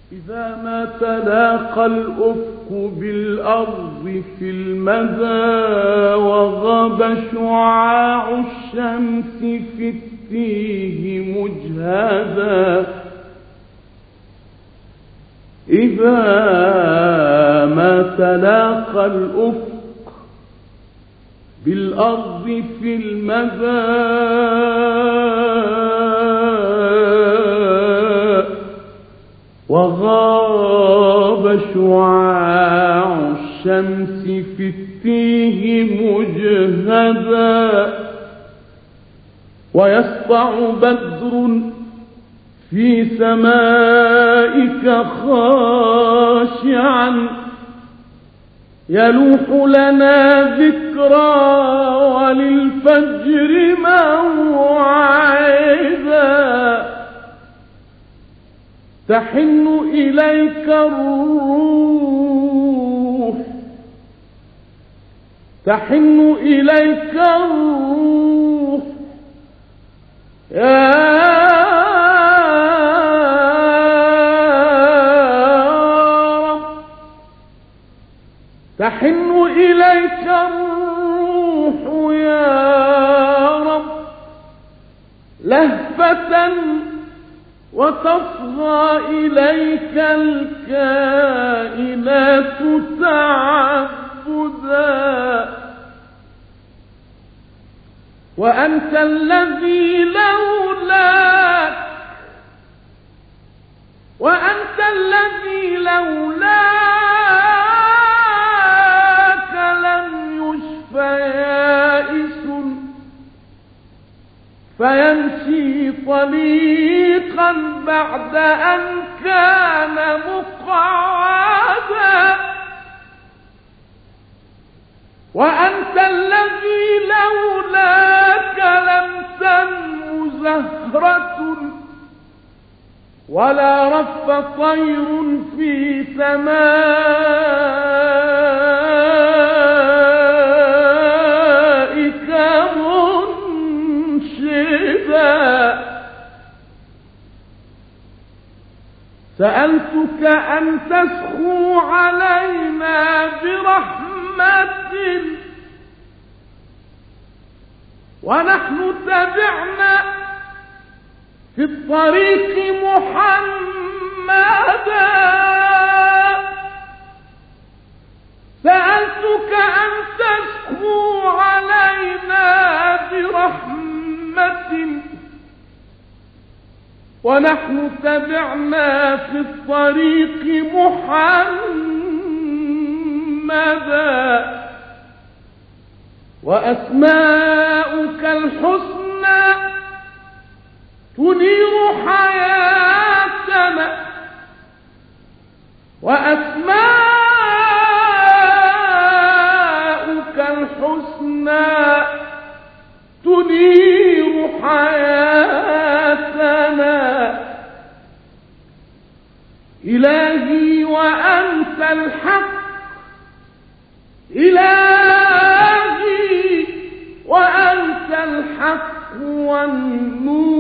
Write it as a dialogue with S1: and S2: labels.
S1: إذا ما تلاقى الأفق بالأرض في المدى وغاب شعاع الشمس في التيه مجهدا، إذا ما تلاقى الأفق بالأرض في المدى وغاب شعاع الشمس في التيه مجهدا، ويسطع بدر في سمائك خاشعا، يلوح لنا ذكرى وللفجر موعدا، تحن إليك الروح، تحن إليك الروح يا رب، تحن إليك الروح يا رب لهفة، وتصغى إليك الكائنات تعبدا، وأنت الذي لولاك، وأنت الذي لولاك لم يشف يائس، فيمشي طليقا بعد أن كان مقعدا، وأنت الذي لولاك لم تنم زهرة ولا رف طير في سمائك منشدا، سألتك أن تسخو علينا برحمة، ونحن تبعنا في الطريق محمدا، سألتك أن تسخو علينا برحمة، ونحن تبعنا في الطريق محمدا، وأسماؤك الحسنى تنير حياتنا، وأسماؤك الحسنى تنير حياتنا، إلهي وأنت الحق، إلهي وأنت الحق والنور،